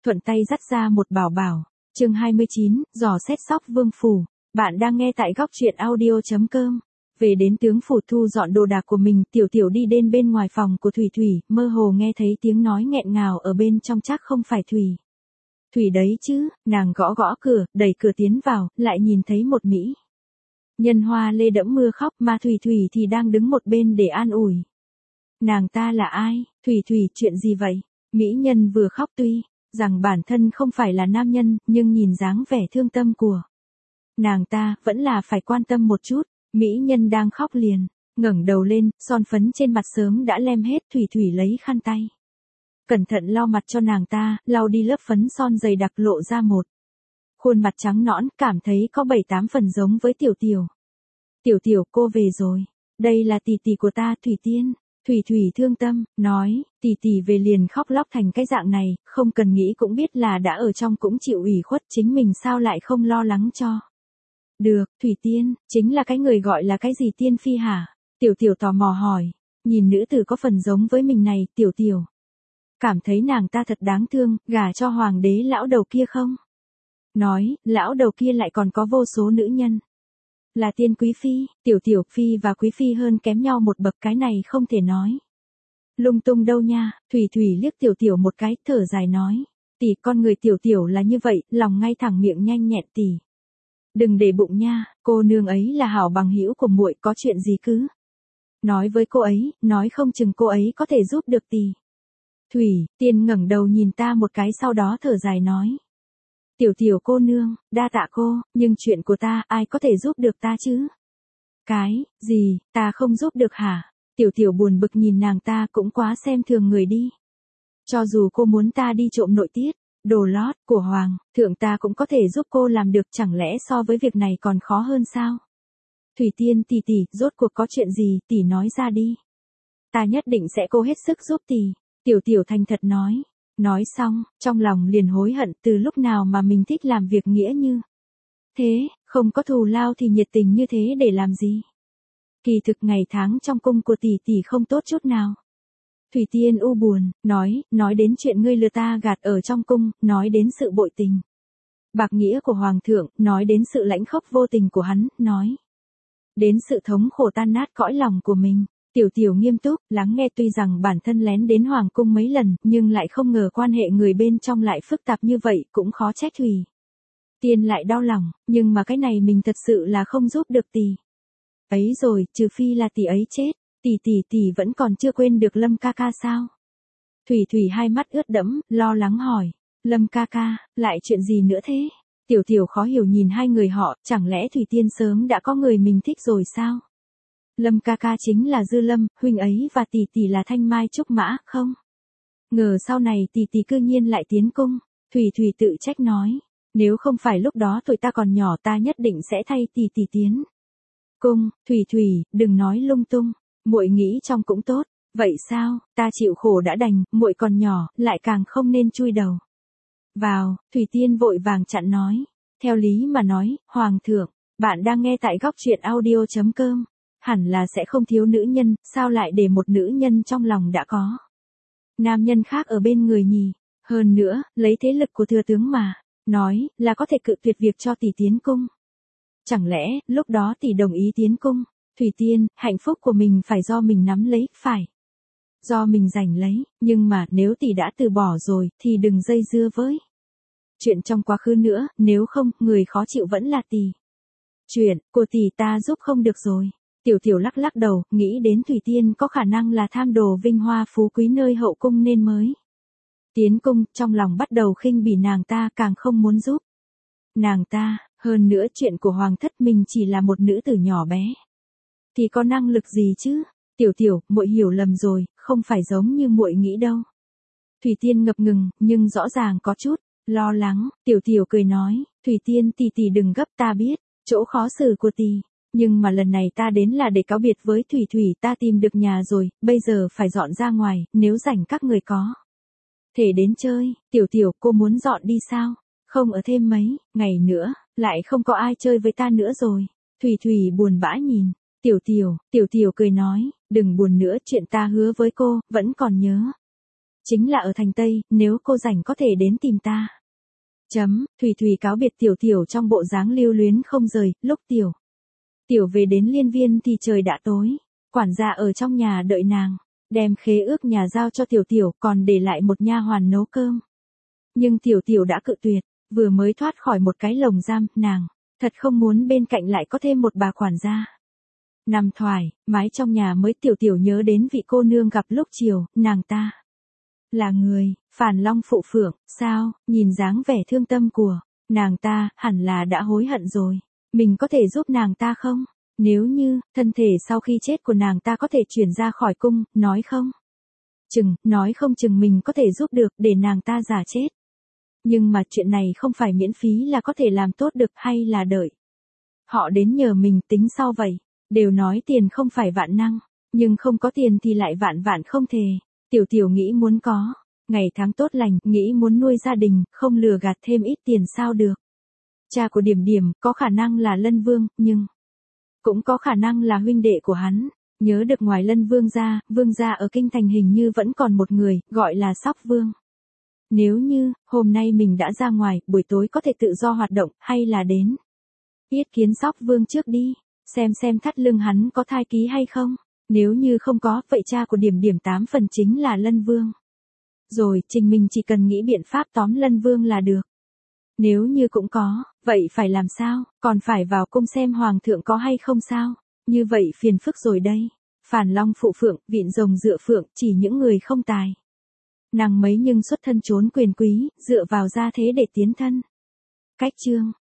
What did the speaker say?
thuận tay dắt ra một bảo bảo. Chương 29, dò xét sóc vương phủ. Bạn đang nghe tại góc truyện audio.com. Về đến tướng phủ thu dọn đồ đạc của mình, Tiểu Tiểu đi đến bên ngoài phòng của Thủy Thủy, mơ hồ nghe thấy tiếng nói nghẹn ngào ở bên trong, chắc không phải Thủy. Thủy đấy chứ, nàng gõ gõ cửa, đẩy cửa tiến vào, lại nhìn thấy một mỹ nhân hoa lê đẫm mưa khóc, mà Thủy Thủy thì đang đứng một bên để an ủi. Nàng ta là ai? Thủy Thủy, chuyện gì vậy? Mỹ nhân vừa khóc, tuy rằng bản thân không phải là nam nhân, nhưng nhìn dáng vẻ thương tâm của nàng ta, vẫn là phải quan tâm một chút. Mỹ nhân đang khóc liền ngẩng đầu lên, son phấn trên mặt sớm đã lem hết. Thủy Thủy lấy khăn tay cẩn thận lau mặt cho nàng ta, lau đi lớp phấn son dày đặc, lộ ra một khuôn mặt trắng nõn, cảm thấy có 7-8 phần giống với Tiểu Tiểu. Tiểu Tiểu, cô về rồi. Đây là tỷ tỷ của ta, Thủy Tiên. Thủy Thủy thương tâm, nói, tỷ tỷ về liền khóc lóc thành cái dạng này, không cần nghĩ cũng biết là đã ở trong cũng chịu ủy khuất, chính mình sao lại không lo lắng cho. Được, Thủy Tiên, chính là cái người gọi là cái gì Tiên Phi hả? Tiểu Tiểu tò mò hỏi, nhìn nữ tử có phần giống với mình này, Tiểu Tiểu cảm thấy nàng ta thật đáng thương, gả cho hoàng đế lão đầu kia không? Nói, lão đầu kia lại còn có vô số nữ nhân. Là tiên quý phi, Tiểu Tiểu, phi và quý phi hơn kém nhau một bậc, cái này không thể nói lung tung đâu nha. Thủy Thủy liếc Tiểu Tiểu một cái, thở dài nói, tỷ, con người Tiểu Tiểu là như vậy, lòng ngay thẳng miệng nhanh nhẹn, tỷ đừng để bụng nha, cô nương ấy là hảo bằng hữu của muội, có chuyện gì cứ nói với cô ấy, nói không chừng cô ấy có thể giúp được tỷ. Thủy Tiên ngẩng đầu nhìn ta một cái, sau đó thở dài nói, Tiểu Tiểu cô nương, đa tạ cô, nhưng chuyện của ta, ai có thể giúp được ta chứ? Cái gì, ta không giúp được hả? Tiểu Tiểu buồn bực nhìn nàng ta, cũng quá xem thường người đi. Cho dù cô muốn ta đi trộm nội tiết đồ lót của hoàng thượng, ta cũng có thể giúp cô làm được, chẳng lẽ so với việc này còn khó hơn sao? Thủy Tiên tỷ tỷ, rốt cuộc có chuyện gì, tỷ nói ra đi. Ta nhất định sẽ cố hết sức giúp tỷ. Tiểu Tiểu thành thật nói. Nói xong, trong lòng liền hối hận, từ lúc nào mà mình thích làm việc nghĩa như thế, không có thù lao thì nhiệt tình như thế để làm gì? Kỳ thực ngày tháng trong cung của tỷ tỷ không tốt chút nào. Thủy Tiên u buồn, nói đến chuyện ngươi lừa ta gạt ở trong cung, nói đến sự bội tình bạc nghĩa của hoàng thượng, nói đến sự lãnh khốc vô tình của hắn, nói đến sự thống khổ tan nát cõi lòng của mình. Tiểu Tiểu nghiêm túc lắng nghe, tuy rằng bản thân lén đến hoàng cung mấy lần, nhưng lại không ngờ quan hệ người bên trong lại phức tạp như vậy, cũng khó trách Thủy Tiên lại đau lòng, nhưng mà cái này mình thật sự là không giúp được tỷ ấy rồi, trừ phi là tỷ ấy chết. Tỷ vẫn còn chưa quên được Lâm ca ca sao? Thủy Thủy hai mắt ướt đẫm, lo lắng hỏi, Lâm ca ca, lại chuyện gì nữa thế? Tiểu Tiểu khó hiểu nhìn hai người họ, chẳng lẽ Thủy Tiên sớm đã có người mình thích rồi sao? Lâm ca ca chính là Dư Lâm, huynh ấy và tỷ tỷ là Thanh Mai Trúc Mã, không ngờ sau này tỷ cư nhiên lại tiến cung. Thủy Thủy tự trách nói, nếu không phải lúc đó tuổi ta còn nhỏ, ta nhất định sẽ thay tỷ tiến cung. Thủy, đừng nói lung tung, muội nghĩ trong cũng tốt. Vậy sao, ta chịu khổ đã đành, muội còn nhỏ, lại càng không nên chui đầu vào. Thủy Tiên vội vàng chặn nói, theo lý mà nói, hoàng thượng, bạn đang nghe tại góc truyện audio.com. Hẳn là sẽ không thiếu nữ nhân, sao lại để một nữ nhân trong lòng đã có nam nhân khác ở bên người nhỉ? Hơn nữa, lấy thế lực của thừa tướng mà nói, là có thể cự tuyệt việc cho tỷ tiến cung. Chẳng lẽ, lúc đó tỷ đồng ý tiến cung? Thủy Tiên, hạnh phúc của mình phải do mình nắm lấy, phải do mình giành lấy, nhưng mà nếu tỷ đã từ bỏ rồi, thì đừng dây dưa với chuyện trong quá khứ nữa, nếu không, người khó chịu vẫn là tỷ. Chuyện của tỷ ta giúp không được rồi. Tiểu Tiểu lắc lắc đầu, nghĩ đến Thủy Tiên có khả năng là tham đồ vinh hoa phú quý nơi hậu cung nên mới tiến cung, trong lòng bắt đầu khinh bỉ nàng ta, càng không muốn giúp nàng ta. Hơn nữa chuyện của hoàng thất, mình chỉ là một nữ tử nhỏ bé thì có năng lực gì chứ? Tiểu, muội hiểu lầm rồi, không phải giống như muội nghĩ đâu. Thủy Tiên ngập ngừng, nhưng rõ ràng có chút lo lắng. Tiểu cười nói, Thủy Tiên tỷ đừng gấp, ta biết chỗ khó xử của tỷ. Nhưng mà lần này ta đến là để cáo biệt với Thủy, ta tìm được nhà rồi, bây giờ phải dọn ra ngoài, nếu rảnh các người có thể đến chơi. Tiểu, cô muốn dọn đi sao? Không ở thêm mấy ngày nữa, lại không có ai chơi với ta nữa rồi. Thủy buồn bã nhìn Tiểu cười nói, đừng buồn nữa, chuyện ta hứa với cô, vẫn còn nhớ Chính là ở thành Tây, nếu cô rảnh có thể đến tìm ta. Thùy Thùy cáo biệt Tiểu Tiểu trong bộ dáng lưu luyến không rời, lúc Tiểu về đến Liên Viên thì trời đã tối. Quản gia ở trong nhà đợi nàng, đem khế ước nhà giao cho Tiểu Tiểu, còn để lại một nha hoàn nấu cơm. Nhưng Tiểu Tiểu đã cự tuyệt, vừa mới thoát khỏi một cái lồng giam, nàng thật không muốn bên cạnh lại có thêm một bà quản gia. Nằm thoải mái trong nhà mới Tiểu Tiểu nhớ đến vị cô nương gặp lúc chiều, nàng ta là người Phản Long phụ phượng, sao? Nhìn dáng vẻ thương tâm của nàng ta, hẳn là đã hối hận rồi. Mình có thể giúp nàng ta không? Nếu như thân thể sau khi chết của nàng ta có thể chuyển ra khỏi cung, nói không chừng mình có thể giúp được để nàng ta giả chết. Nhưng mà chuyện này không phải miễn phí là có thể làm tốt được, hay là đợi họ đến nhờ mình tính sau vậy. Đều nói tiền không phải vạn năng, nhưng không có tiền thì lại vạn vạn không thể. Tiểu Tiểu nghĩ muốn có ngày tháng tốt lành, nghĩ muốn nuôi gia đình, không lừa gạt thêm ít tiền sao được. Cha của Điểm Điểm có khả năng là Lân Vương, nhưng cũng có khả năng là huynh đệ của hắn. Nhớ được ngoài Lân Vương gia ở kinh thành hình như vẫn còn một người, gọi là Sóc Vương. Nếu như hôm nay mình đã ra ngoài, buổi tối có thể tự do hoạt động, hay là đến yết kiến Sóc Vương trước đi, xem thắt lưng hắn có thai ký hay không. Nếu như không có, vậy cha của Điểm Điểm 8 phần chính là Lân Vương. Rồi, mình chỉ cần nghĩ biện pháp tóm Lân Vương là được. Nếu như cũng có, vậy phải làm sao? Còn phải vào cung xem hoàng thượng có hay không sao? Như vậy phiền phức rồi đây. Phản Long phụ phượng, vịn rồng dựa phượng, chỉ những người không tài năng mấy nhưng xuất thân trốn quyền quý, dựa vào gia thế để tiến thân. Cách chương